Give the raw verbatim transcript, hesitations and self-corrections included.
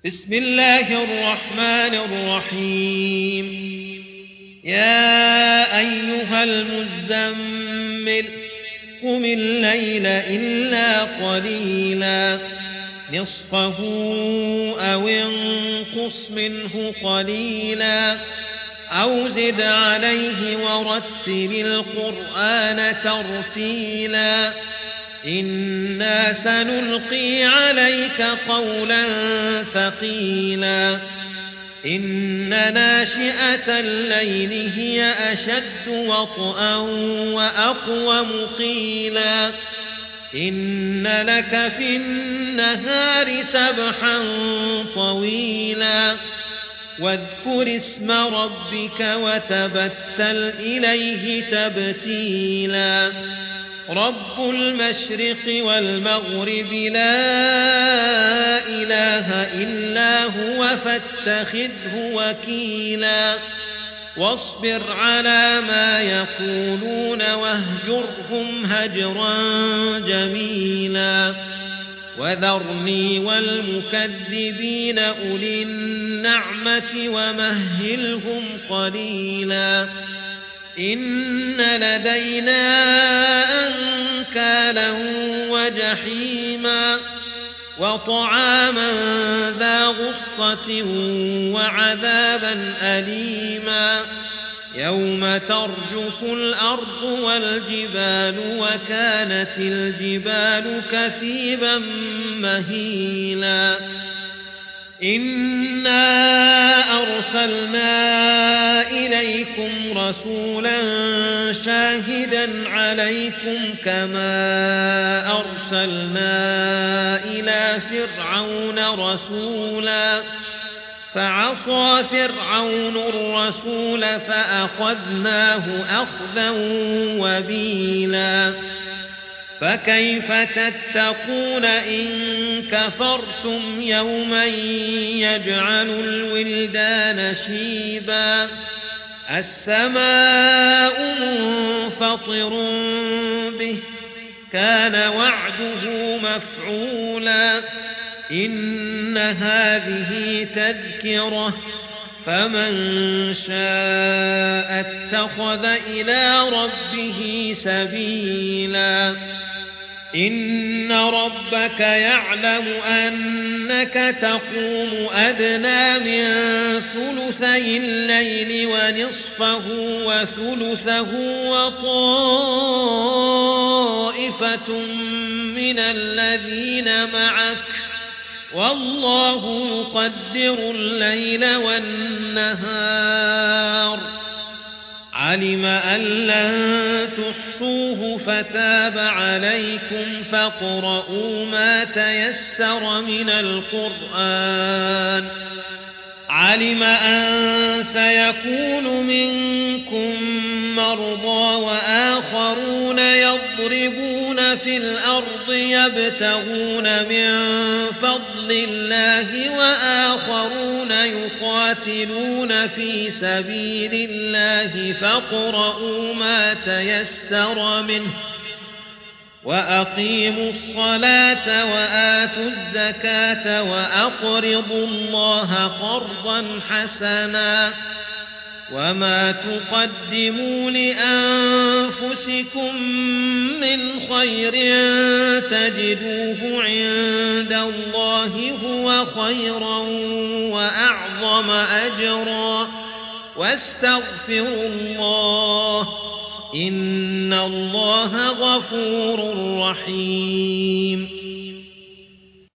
بسم الله الرحمن الرحيم. يا أيها المزمل قم الليل إلا قليلا نصفه أو انقص منه قليلا أو زد عليه ورتل القرآن ترتيلا إنا سنلقي عليك قولا ثقيلا إن ناشئة الليل هي أشد وطئا وأقوم قيلا إن لك في النهار سبحا طويلا واذكر اسم ربك وتبتل إليه تبتيلا رب المشرق والمغرب لا إله إلا هو فاتخذه وكيلا واصبر على ما يقولون واهجرهم هجرا جميلا وذرني والمكذبين أولي النعمة ومهلهم قليلا إن لدينا أنكالا وجحيما وطعاما ذا غصة وعذابا أليما يوم ترجف الأرض والجبال وكانت الجبال كثيبا مهيلا إنا أرسلنا إليكم رسولا شاهدا عليكم كما أرسلنا إلى فرعون رسولا فعصى فرعون الرسول فأخذناه أخذا وبيلا فكيف تتقون إن كفرتم يوما يجعل الولدان شيبا السماء منفطر به كان وعده مفعولا إن هذه تذكرة فمن شاء اتخذ إلى ربه سبيلا إن ربك يعلم أنك تقوم أدنى من ثلثي الليل ونصفه وثلثه وطائفة من الذين معك والله يقدر الليل والنهار علم أن لن تحصوه فتاب عليكم فاقرؤوا ما تيسر من القرآن علم أن سيكون منكم مرضى وآخرون يضربون في الأرض يبتغون من فضل الله وآخرون يقاتلون في سبيل الله فاقرؤوا ما تيسر منه وأقيموا الصلاة وآتوا الزكاة وأقرضوا الله قرضا حسنا وما تقدموا لأنفسكم من خير تجدوه عند الله هو خيرا وأعظم أجرا واستغفروا الله إن الله غفور رحيم